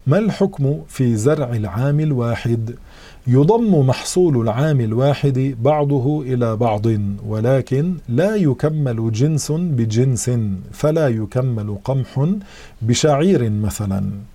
ما الحكم في زرع العام الواحد؟ يضم محصول العام الواحد بعضه إلى بعض، ولكن لا يكمل جنس بجنس، فلا يكمل قمح بشعير مثلا.